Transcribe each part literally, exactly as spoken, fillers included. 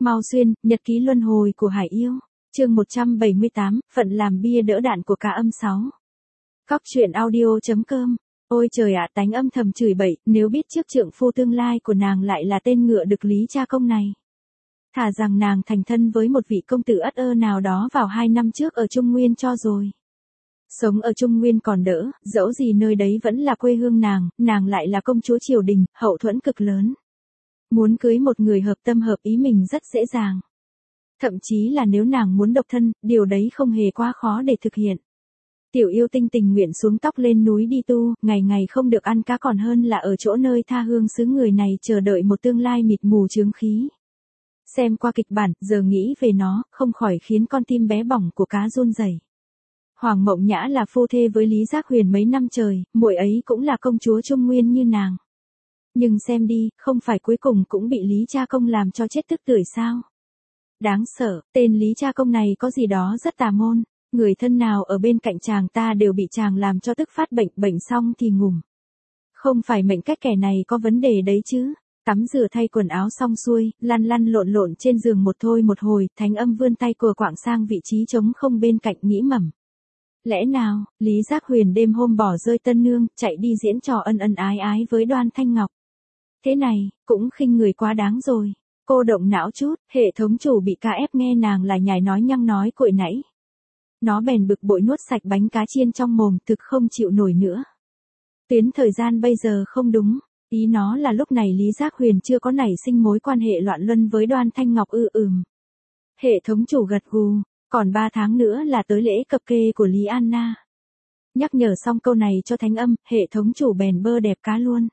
Mau xuyên, nhật ký luân hồi của Hải Yêu. Chương một trăm bảy mươi tám, phận làm bia đỡ đạn của Cá Âm sáu. Cóc truyện audio chấm com. Ôi trời ạ, Tánh âm thầm chửi bậy, nếu biết trước trượng phu tương lai của nàng lại là tên ngựa đực Lý Cha Công này. Thà rằng nàng thành thân với một vị công tử ất ơ nào đó vào hai năm trước ở Trung Nguyên cho rồi. Sống ở Trung Nguyên còn đỡ, dẫu gì nơi đấy vẫn là quê hương nàng, nàng lại là công chúa triều đình, hậu thuẫn cực lớn. Muốn cưới một người hợp tâm hợp ý mình rất dễ dàng. Thậm chí là nếu nàng muốn độc thân, điều đấy không hề quá khó để thực hiện. Tiểu yêu tinh tình nguyện xuống tóc lên núi đi tu, ngày ngày không được ăn cá còn hơn là ở chỗ nơi tha hương xứ người này chờ đợi một tương lai mịt mù chướng khí. Xem qua kịch bản, giờ nghĩ về nó, không khỏi khiến con tim bé bỏng của Cá run rẩy. Hoàng Mộng Nhã là phu thê với Lý Giác Huyền mấy năm trời, muội ấy cũng là công chúa Trung Nguyên như nàng. Nhưng xem đi, không phải cuối cùng cũng bị Lý Cha Công làm cho chết tức tưởi sao? Đáng sợ, tên Lý Cha Công này có gì đó rất tà môn, người thân nào ở bên cạnh chàng ta đều bị chàng làm cho tức phát bệnh, bệnh xong thì ngủm. Không phải mệnh cách kẻ này có vấn đề đấy chứ? Tắm rửa thay quần áo xong xuôi, lăn lăn lộn lộn trên giường một thôi một hồi, Thánh Âm vươn tay cùa quạng sang vị trí trống không bên cạnh nghĩ mẩm. Lẽ nào, Lý Giác Huyền đêm hôm bỏ rơi tân nương, chạy đi diễn trò ân ân ái ái với Đoan Thanh Ngọc. Thế này, cũng khinh người quá đáng rồi. Cô động não chút, hệ thống chủ bị ca ép nghe nàng là nhài nói nhăng nói cội nãy. Nó bèn bực bội nuốt sạch bánh cá chiên trong mồm, thực không chịu nổi nữa. Tuyến thời gian bây giờ không đúng, ý nó là lúc này Lý Giác Huyền chưa có nảy sinh mối quan hệ loạn luân với Đoan Thanh Ngọc ư ừm. Hệ thống chủ gật gù, còn ba tháng nữa là tới lễ cập kê của Lý Anna. Nhắc nhở xong câu này cho Thánh Âm, hệ thống chủ bèn bơ đẹp cá luôn.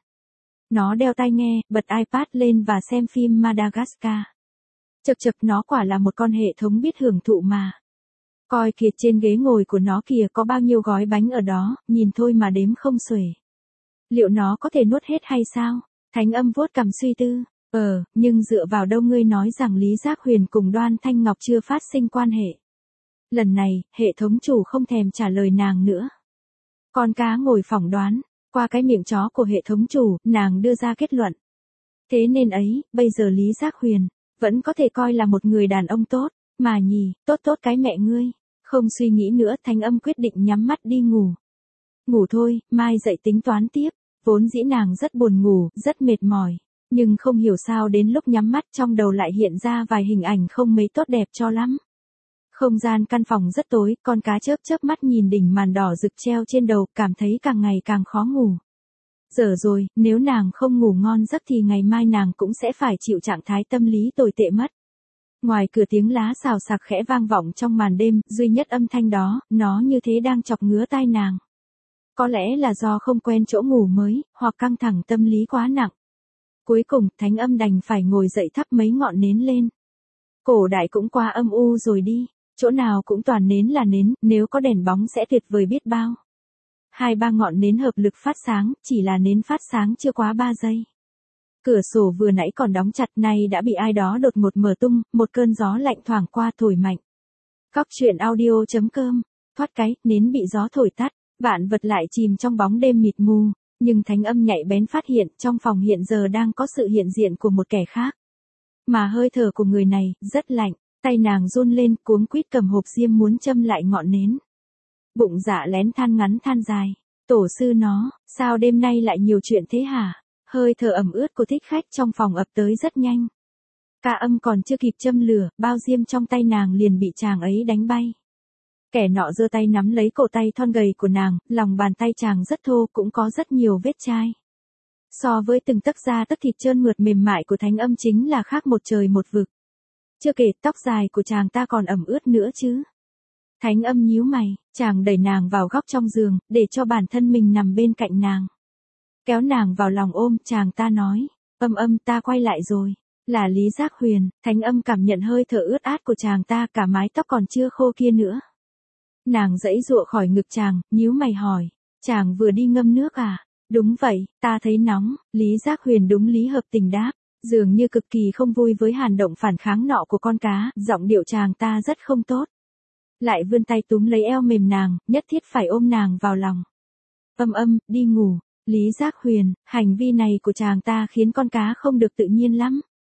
Nó đeo tai nghe, bật iPad lên và xem phim Madagascar. Chật chật, nó quả là một con hệ thống biết hưởng thụ mà. Coi kìa, trên ghế ngồi của nó kìa có bao nhiêu gói bánh ở đó, nhìn thôi mà đếm không xuể. Liệu nó có thể nuốt hết hay sao? Thánh Âm vuốt cằm suy tư. Ờ, nhưng dựa vào đâu ngươi nói rằng Lý Giác Huyền cùng Đoan Thanh Ngọc chưa phát sinh quan hệ? Lần này, hệ thống chủ không thèm trả lời nàng nữa. Con cá ngồi phỏng đoán. Qua cái miệng chó của hệ thống chủ, nàng đưa ra kết luận. Thế nên ấy, bây giờ Lý Giác Huyền vẫn có thể coi là một người đàn ông tốt, mà nhỉ, tốt tốt cái mẹ ngươi. Không suy nghĩ nữa, Thánh Âm quyết định nhắm mắt đi ngủ. Ngủ thôi, mai dậy tính toán tiếp. Vốn dĩ nàng rất buồn ngủ, rất mệt mỏi, nhưng không hiểu sao đến lúc nhắm mắt trong đầu lại hiện ra vài hình ảnh không mấy tốt đẹp cho lắm. Không gian căn phòng rất tối, con cá chớp chớp mắt nhìn đỉnh màn đỏ rực treo trên đầu, cảm thấy càng ngày càng khó ngủ. Giờ rồi, nếu nàng không ngủ ngon giấc thì ngày mai nàng cũng sẽ phải chịu trạng thái tâm lý tồi tệ mất. Ngoài cửa tiếng lá xào xạc khẽ vang vọng trong màn đêm, duy nhất âm thanh đó, nó như thế đang chọc ngứa tai nàng. Có lẽ là do không quen chỗ ngủ mới, hoặc căng thẳng tâm lý quá nặng. Cuối cùng, Thánh Âm đành phải ngồi dậy thắp mấy ngọn nến lên. Cổ đại cũng qua âm u rồi đi. Chỗ nào cũng toàn nến là nến, nếu có đèn bóng sẽ tuyệt vời biết bao. Hai ba ngọn nến hợp lực phát sáng, chỉ là nến phát sáng chưa quá ba giây. Cửa sổ vừa nãy còn đóng chặt nay đã bị ai đó đột ngột mở tung, một cơn gió lạnh thoảng qua thổi mạnh. Cóc truyện audio chấm com, thoát cái, nến bị gió thổi tắt, vạn vật lại chìm trong bóng đêm mịt mù, nhưng Thánh Âm nhạy bén phát hiện trong phòng hiện giờ đang có sự hiện diện của một kẻ khác. Mà hơi thở của người này, rất lạnh. Tay nàng run lên, cuống quýt cầm hộp diêm muốn châm lại ngọn nến. Bụng dạ lén than ngắn than dài. Tổ sư nó, sao đêm nay lại nhiều chuyện thế hả? Hơi thở ẩm ướt của thích khách trong phòng ập tới rất nhanh. Cá Âm còn chưa kịp châm lửa, bao diêm trong tay nàng liền bị chàng ấy đánh bay. Kẻ nọ giơ tay nắm lấy cổ tay thon gầy của nàng, lòng bàn tay chàng rất thô, cũng có rất nhiều vết chai. So với từng tấc da tấc thịt trơn mượt mềm mại của Thánh Âm chính là khác một trời một vực. Chưa kể tóc dài của chàng ta còn ẩm ướt nữa chứ. Thánh Âm nhíu mày, chàng đẩy nàng vào góc trong giường, để cho bản thân mình nằm bên cạnh nàng. Kéo nàng vào lòng ôm, chàng ta nói, Âm Âm ta quay lại rồi, là Lý Giác Huyền. Thánh Âm cảm nhận hơi thở ướt át của chàng ta, cả mái tóc còn chưa khô kia nữa. Nàng giãy giụa khỏi ngực chàng, nhíu mày hỏi, chàng vừa đi ngâm nước à? Đúng vậy, ta thấy nóng. Lý Giác Huyền đúng lý hợp tình đáp. Dường như cực kỳ không vui với hành động phản kháng nọ của con cá, giọng điệu chàng ta rất không tốt. Lại vươn tay túm lấy eo mềm nàng, nhất thiết phải ôm nàng vào lòng. Âm Âm, đi ngủ. Lý Giác Huyền, hành vi này của chàng ta khiến con cá không được tự nhiên lắm.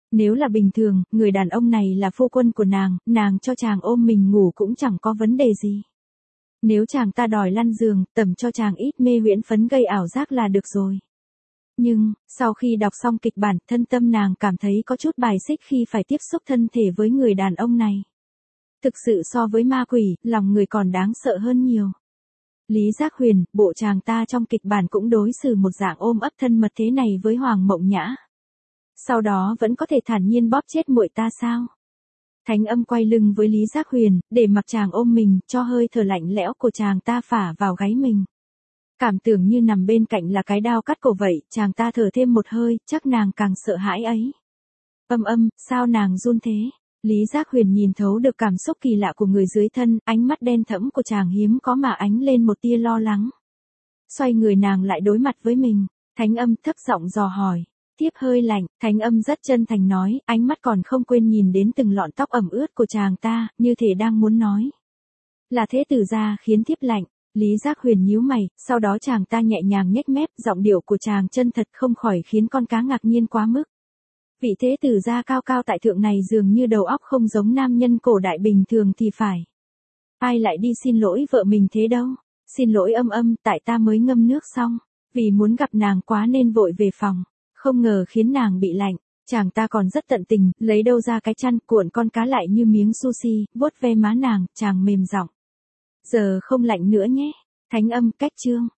Nếu là bình thường, người đàn ông này là phu quân của nàng, nàng cho chàng ôm mình ngủ cũng chẳng có vấn đề gì. Nếu chàng ta đòi lăn giường, tẩm cho chàng ít mê huyễn phấn gây ảo giác là được rồi. Nhưng, sau khi đọc xong kịch bản, thân tâm nàng cảm thấy có chút bài xích khi phải tiếp xúc thân thể với người đàn ông này. Thực sự so với ma quỷ, lòng người còn đáng sợ hơn nhiều. Lý Giác Huyền, bộ chàng ta trong kịch bản cũng đối xử một dạng ôm ấp thân mật thế này với Hoàng Mộng Nhã. Sau đó vẫn có thể thản nhiên bóp chết muội ta sao? Thánh Âm quay lưng với Lý Giác Huyền, để mặc chàng ôm mình, cho hơi thở lạnh lẽo của chàng ta phả vào gáy mình. Cảm tưởng như nằm bên cạnh là cái đao cắt cổ vậy, chàng ta thở thêm một hơi, chắc nàng càng sợ hãi ấy. Âm âm, sao nàng run thế? Lý Giác Huyền nhìn thấu được cảm xúc kỳ lạ của người dưới thân, ánh mắt đen thẫm của chàng hiếm có mà ánh lên một tia lo lắng. Xoay người nàng lại đối mặt với mình, Thánh Âm thấp giọng dò hỏi. Tiếp hơi lạnh, Thánh Âm rất chân thành nói, ánh mắt còn không quên nhìn đến từng lọn tóc ẩm ướt của chàng ta, như thể đang muốn nói. Là thế tử gia khiến thiếp lạnh. Lý Giác Huyền nhíu mày, sau đó chàng ta nhẹ nhàng nhếch mép, giọng điệu của chàng chân thật không khỏi khiến con cá ngạc nhiên quá mức. Vị thế tử gia cao cao tại thượng này dường như đầu óc không giống nam nhân cổ đại bình thường thì phải. Ai lại đi xin lỗi vợ mình thế đâu? Xin lỗi Âm Âm, tại ta mới ngâm nước xong, vì muốn gặp nàng quá nên vội về phòng, không ngờ khiến nàng bị lạnh. Chàng ta còn rất tận tình, lấy đâu ra cái chăn, cuộn con cá lại như miếng sushi, vuốt ve má nàng, chàng mềm giọng. Giờ không lạnh nữa nhé. Thánh Âm cách chương.